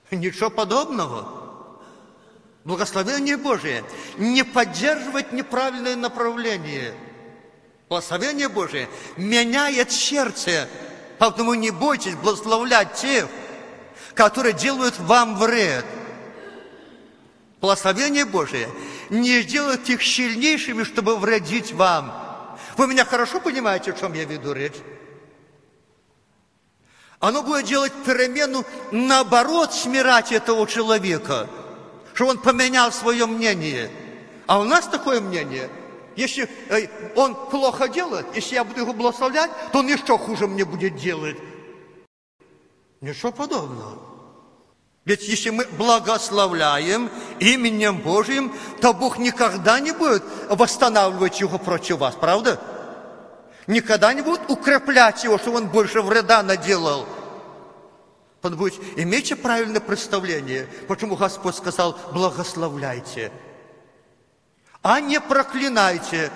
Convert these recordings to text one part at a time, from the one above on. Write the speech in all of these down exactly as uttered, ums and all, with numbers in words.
Ничего подобного. Благословение Божие не поддерживает неправильное направление. Благословение Божие меняет сердце. Поэтому не бойтесь благословлять тех, которые делают вам вред. Благословение Божие не сделает их сильнейшими, чтобы вредить вам. Вы меня хорошо понимаете, о чем я веду речь? Оно будет делать перемену, наоборот, смирать этого человека, чтобы он поменял свое мнение. А у нас такое мнение: если он плохо делает, если я буду его благословлять, то он еще хуже мне будет делать. Ничего подобного. Ведь если мы благословляем именем Божьим, то Бог никогда не будет восстанавливать его против вас, правда? Никогда не будет укреплять его, чтобы он больше вреда наделал. Имейте правильное представление, почему Господь сказал: благословляйте, а не проклинайте.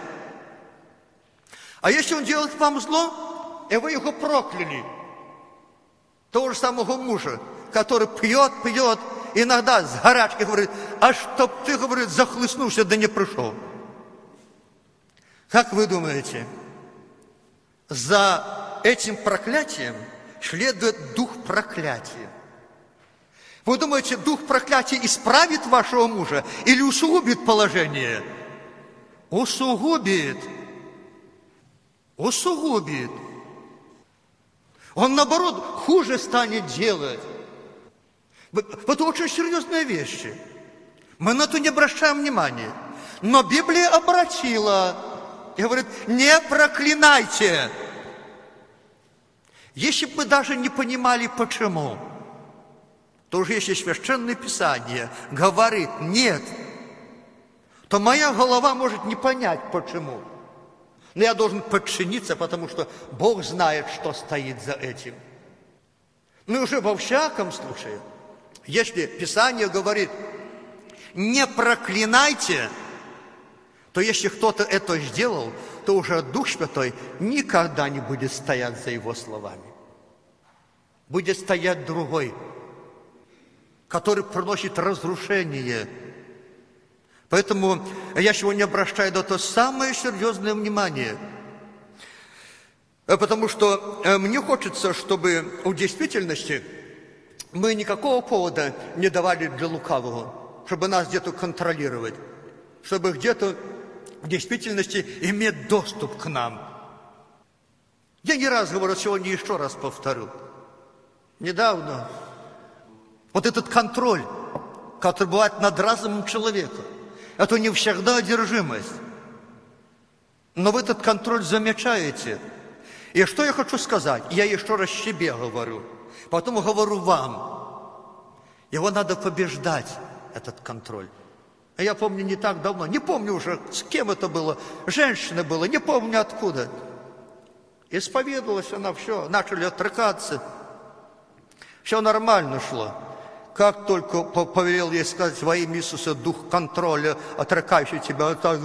А если он делает вам зло, и вы его прокляли, того же самого мужа, который пьет, пьет, иногда с горячки говорит: а чтоб ты, говорит, захлестнулся, да не пришел. Как вы думаете, за этим проклятием следует дух проклятия? Вы думаете, дух проклятия исправит вашего мужа или усугубит положение? Усугубит. Усугубит. Он, наоборот, хуже станет делать. Это очень серьезные вещи. Мы на это не обращаем внимания. Но Библия обратила и говорит: не проклинайте. Если бы мы даже не понимали, почему, то уже если Священное Писание говорит «нет», то моя голова может не понять, почему. Но я должен подчиниться, потому что Бог знает, что стоит за этим. Ну и уже во всяком случае, если Писание говорит «не проклинайте», то если кто-то это сделал, то уже Дух Святой никогда не будет стоять за его словами. Будет стоять другой, который приносит разрушение. Поэтому я сегодня обращаю на то самое серьезное внимание. Потому что мне хочется, чтобы в действительности мы никакого повода не давали для лукавого, чтобы нас где-то контролировать, чтобы где-то в действительности иметь доступ к нам. Я не раз говорю, сегодня еще раз повторю. Недавно вот этот контроль, который бывает над разумом человека, это не всегда одержимость. Но вы этот контроль замечаете. И что я хочу сказать? Я еще раз себе говорю, потом говорю вам. Его надо побеждать, этот контроль. Я помню, не так давно, не помню уже, с кем это было, женщина была, не помню откуда. Исповедовалась она, все, начали отрекаться. Все нормально шло. Как только повелел ей сказать во имя Иисуса дух контроля, отрекающий тебя, так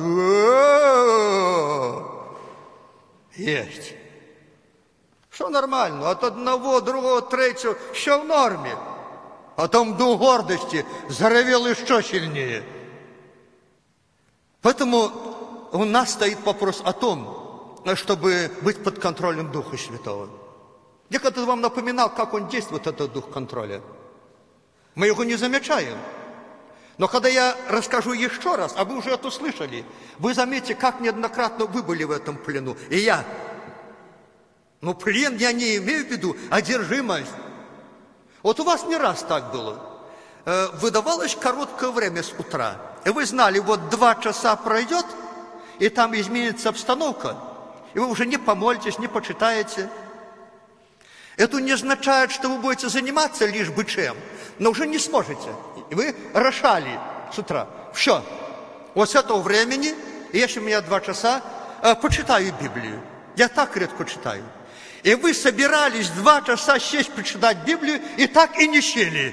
есть. Все нормально, от одного, другого, третьего, все в норме. Потом дух гордости заревел еще сильнее. Поэтому у нас стоит вопрос о том, чтобы быть под контролем Духа Святого. Я когда-то вам напоминал, как он действует, этот Дух контроля. Мы его не замечаем. Но когда я расскажу еще раз, а вы уже это слышали, вы заметите, как неоднократно вы были в этом плену. И я. Но плен я не имею в виду одержимость. Вот у вас не раз так было. Выдавалось короткое время с утра. И вы знали, вот два часа пройдет, и там изменится обстановка, и вы уже не помолитесь, не почитаете. Это не означает, что вы будете заниматься лишь бы чем, но уже не сможете. И вы решали с утра. Все. Вот с этого времени, если у меня два часа, почитаю Библию. Я так редко читаю. И вы собирались два часа сесть, почитать Библию, и так и не сели.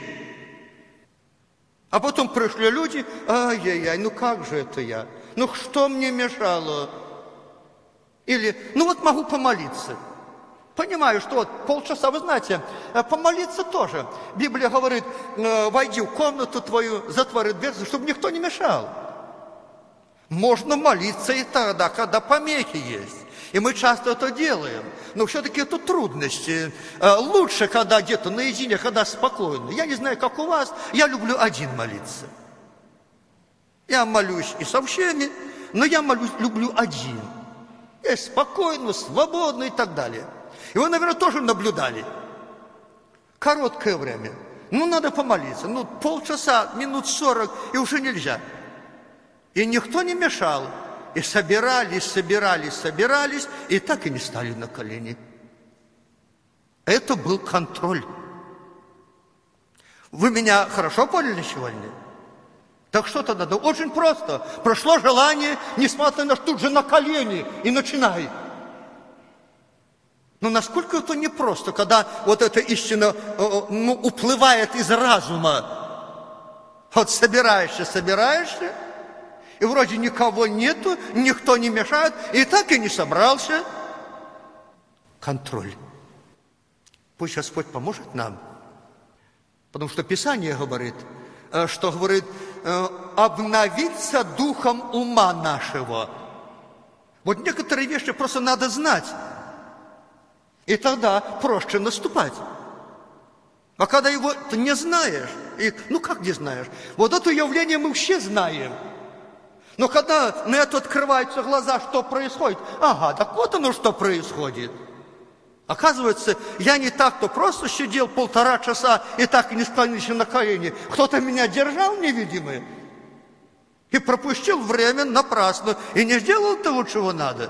А потом пришли люди: ай-яй-яй, ну как же это я? Ну что мне мешало? Или, ну вот могу помолиться. Понимаю, что вот полчаса, вы знаете, помолиться тоже. Библия говорит, войди в комнату твою, затвори дверь, чтобы никто не мешал. Можно молиться и тогда, когда помехи есть. И мы часто это делаем. Но все-таки это трудности. Лучше, когда где-то наедине, когда спокойно. Я не знаю, как у вас, я люблю один молиться. Я молюсь и со всеми, но я молюсь, люблю один. Я спокойно, свободно и так далее. И вы, наверное, тоже наблюдали. Короткое время. Ну, надо помолиться. Ну, полчаса, минут сорок, и уже нельзя. И никто не мешал. И собирались, собирались, собирались, и так и не стали на колени. Это был контроль. Вы меня хорошо поняли сегодня? Так что тогда? Да очень просто. Прошло желание, несмотря на что, тут же на колени и начинай. Но насколько это непросто, когда вот эта истина ну, уплывает из разума. Вот собираешься, собираешься, и вроде никого нету, никто не мешает, и так и не собрался. Контроль. Пусть Господь поможет нам. Потому что Писание говорит, что говорит, обновиться духом ума нашего. Вот некоторые вещи просто надо знать. И тогда проще наступать. А когда его ты не знаешь, и, ну как не знаешь, вот это явление мы все знаем. Но когда на это открываются глаза, что происходит, ага, так вот оно, что происходит. Оказывается, я не так-то просто сидел полтора часа и так и не склонился на колени. Кто-то меня держал невидимый и пропустил время напрасно, и не сделал того, чего надо.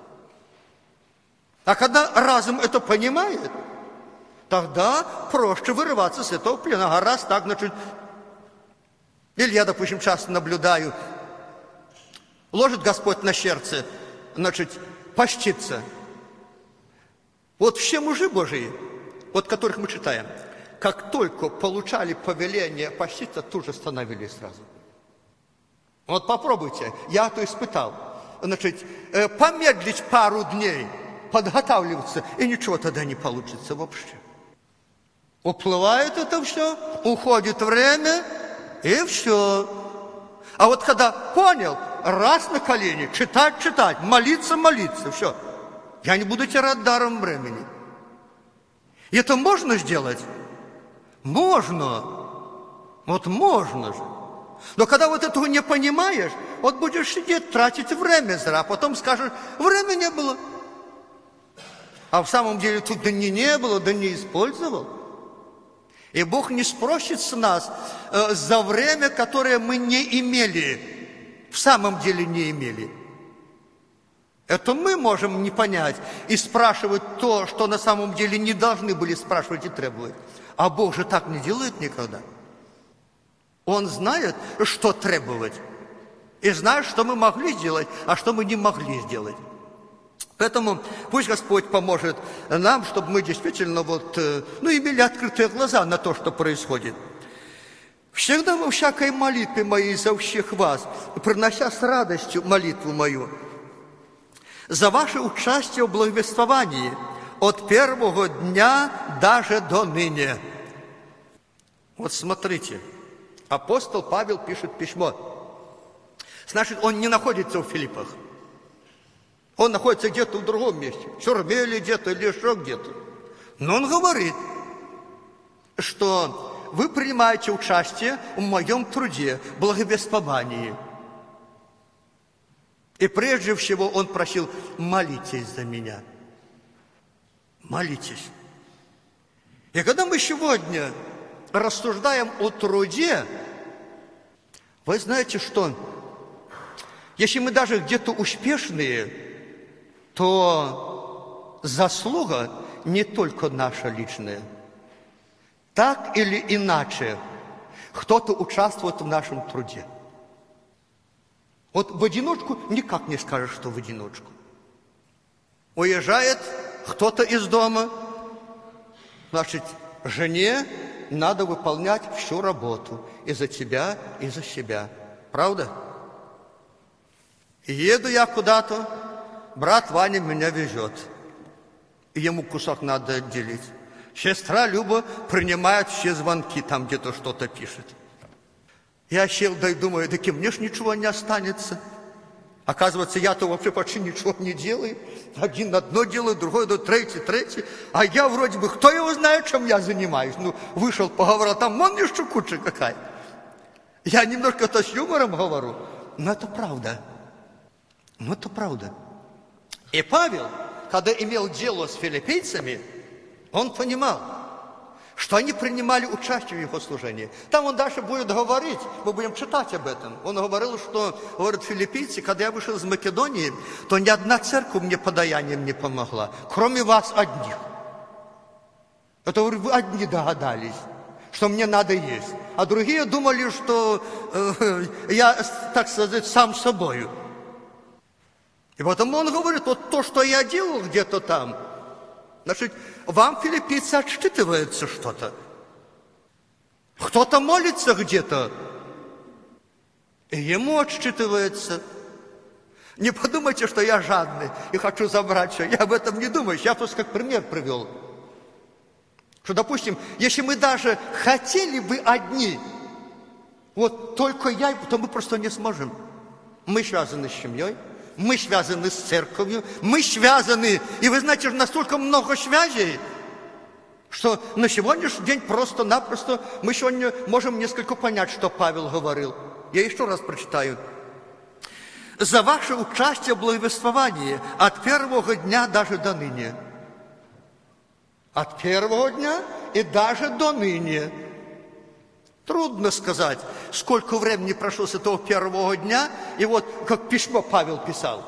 А когда разум это понимает, тогда проще вырываться с этого плена. А раз так, значит... Или я, допустим, часто наблюдаю, ложит Господь на сердце, значит, поститься. Вот все мужи Божии, вот которых мы читаем, как только получали повеление поститься, тут же становились сразу. Вот попробуйте, я это испытал. Значит, помедлить пару дней, подготавливаться, и ничего тогда не получится вообще. Уплывает это все, уходит время, и все. А вот когда понял, раз на колени, читать, читать, молиться, молиться, все. Я не буду терять даром времени. И это можно сделать? Можно. Вот можно же. Но когда вот этого не понимаешь, вот будешь сидеть, тратить время зря, а потом скажешь, времени не было. А в самом деле тут да не, не было, да не использовал. И Бог не спросит с нас э, за время, которое мы не имели, в самом деле не имели. Это мы можем не понять и спрашивать то, что на самом деле не должны были спрашивать и требовать. А Бог же так не делает никогда. Он знает, что требовать. И знает, что мы могли сделать, а что мы не могли сделать. Поэтому пусть Господь поможет нам, чтобы мы действительно вот, ну, имели открытые глаза на то, что происходит. Всегда во всякой молитве моей за всех вас, принося с радостью молитву мою, за ваше участие в благовествовании от первого дня даже до ныне. Вот смотрите, апостол Павел пишет письмо. Значит, он не находится в Филиппах. Он находится где-то в другом месте, в тюрьме или где-то, или еще где-то. Но он говорит, что вы принимаете участие в моем труде, благовествовании. И прежде всего он просил, молитесь за меня. Молитесь. И когда мы сегодня рассуждаем о труде, вы знаете что? Если мы даже где-то успешные, то заслуга не только наша личная. Так или иначе, кто-то участвует в нашем труде. Вот в одиночку никак не скажешь, что в одиночку. Уезжает кто-то из дома, значит, жене надо выполнять всю работу и за тебя, и за себя. Правда? И еду я куда-то, брат Ваня меня везет. и ему кусок надо отделить. Сестра Люба принимает все звонки, там где-то что-то пишет. Я сел, да и думаю, таки мне ж ничего не останется. Оказывается, я-то вообще почти ничего не делаю. Один одно делаю, другой, да, третий, третий. А я вроде бы, кто его знает, чем я занимаюсь. Ну, вышел, поговорил, там вон еще куча какая. Я немножко это с юмором говорю, но это правда. Но это правда. И Павел, когда имел дело с филиппийцами, он понимал, что они принимали участие в его служении. Там он дальше будет говорить, мы будем читать об этом. Он говорил, что, говорят филиппийцы, когда я вышел из Македонии, то ни одна церковь мне подаянием не помогла, кроме вас одних. Это вы одни догадались, что мне надо есть. А другие думали, что э, я, так сказать, сам собою. И потому он говорит, вот то, что я делал где-то там, значит, вам, филиппийцы, отсчитывается что-то. Кто-то молится где-то, и ему отсчитывается. Не подумайте, что я жадный и хочу забрать все. Я об этом не думаю. Я просто как пример привел. Что, допустим, если мы даже хотели бы одни, вот только я, то мы просто не сможем. Мы связаны с семьей. Мы связаны с церковью, мы связаны, и вы знаете, настолько много связей, что на сегодняшний день просто-напросто мы сегодня можем несколько понять, что Павел говорил. Я еще раз прочитаю. «За ваше участие в благовествовании от первого дня даже до ныне». От первого дня и даже до ныне. Трудно сказать, сколько времени прошло с этого первого дня, и вот как письмо Павел писал.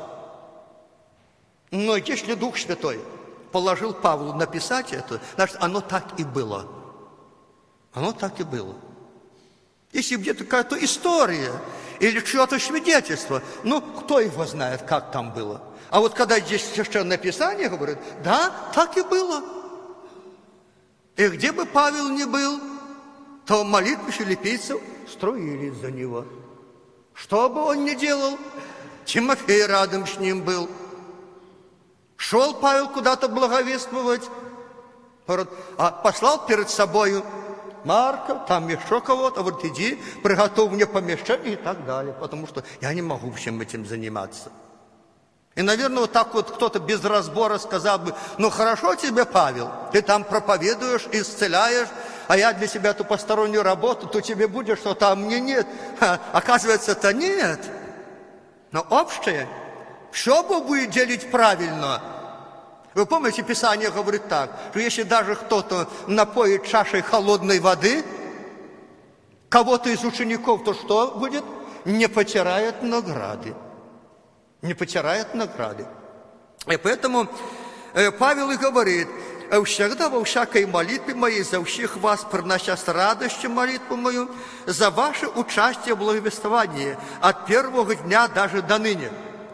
Но если Дух Святой положил Павлу написать это, значит, оно так и было. Оно так и было. Если где-то какая-то история или чье-то свидетельство, ну, кто его знает, как там было. А вот когда здесь Священное Писание говорит, да, так и было. И где бы Павел ни был, то молитвы филиппийцев строились за него. Что бы он ни делал, Тимофей рядом с ним был. Шел Павел куда-то благовествовать, а послал перед собою Марка, там еще кого-то, вот иди, приготовь мне помещение и так далее, потому что я не могу всем этим заниматься. И, наверное, вот так вот кто-то без разбора сказал бы, ну хорошо тебе, Павел, ты там проповедуешь, исцеляешь, а я для себя эту постороннюю работу, то тебе будет что-то, а мне нет. Ха, оказывается-то нет. Но общее, все Бог будет делить правильно. Вы помните, Писание говорит так, что если даже кто-то напоит чашей холодной воды, кого-то из учеников, то что будет? Не потеряет награды. Не потеряет награды. И поэтому Павел и говорит, всегда во всякой молитве моей за всех вас принося с радостью молитву мою за ваше участие в благовествовании от первого дня даже до ныне.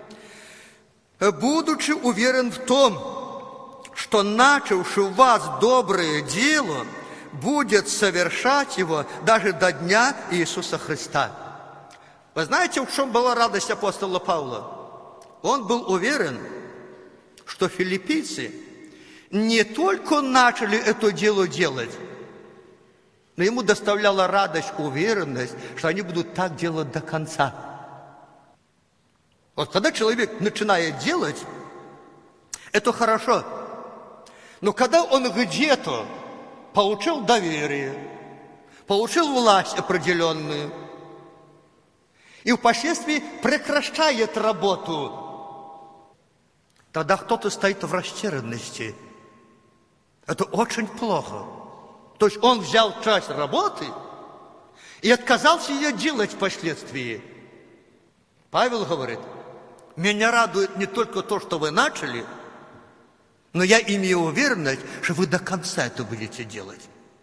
Будучи уверен в том, что начавший у вас доброе дело будет совершать его даже до дня Иисуса Христа. Вы знаете, в чем была радость апостола Павла? Он был уверен, что филиппийцы не только начали это дело делать, но ему доставляла радость, уверенность, что они будут так делать до конца. Вот когда человек начинает делать, это хорошо. Но когда он где-то получил доверие, получил власть определенную, и впоследствии прекращает работу, тогда кто-то стоит в растерянности. Это очень плохо. То есть он взял часть работы и отказался ее делать впоследствии. Павел говорит, меня радует не только то, что вы начали, но я имею уверенность, что вы до конца это будете делать.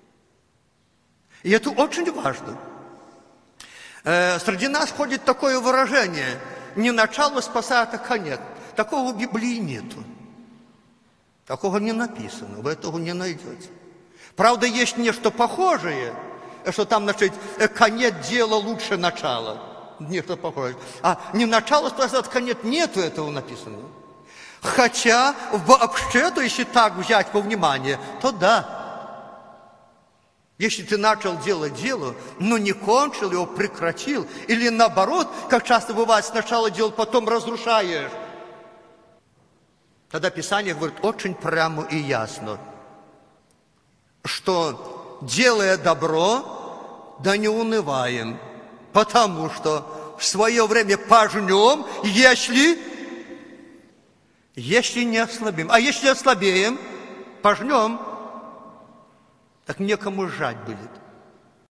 И это очень важно. Э, среди нас ходит такое выражение, не начало спасает, а конец. Такого в Библии нету. Такого не написано, вы этого не найдете. Правда, есть нечто похожее, что там, значит, конец дела лучше начала. Нечто похожее. А не начало спасает, конец, нету этого написано. Хотя вообще-то, если так взять во внимание, то да. Если ты начал делать дело, но не кончил его, прекратил, или наоборот, как часто бывает, сначала делал, потом разрушаешь, тогда Писание говорит очень прямо и ясно, что, делая добро, да не унываем, потому что в свое время пожнем, если, если не ослабим. А если ослабеем, пожнем, так некому жать будет.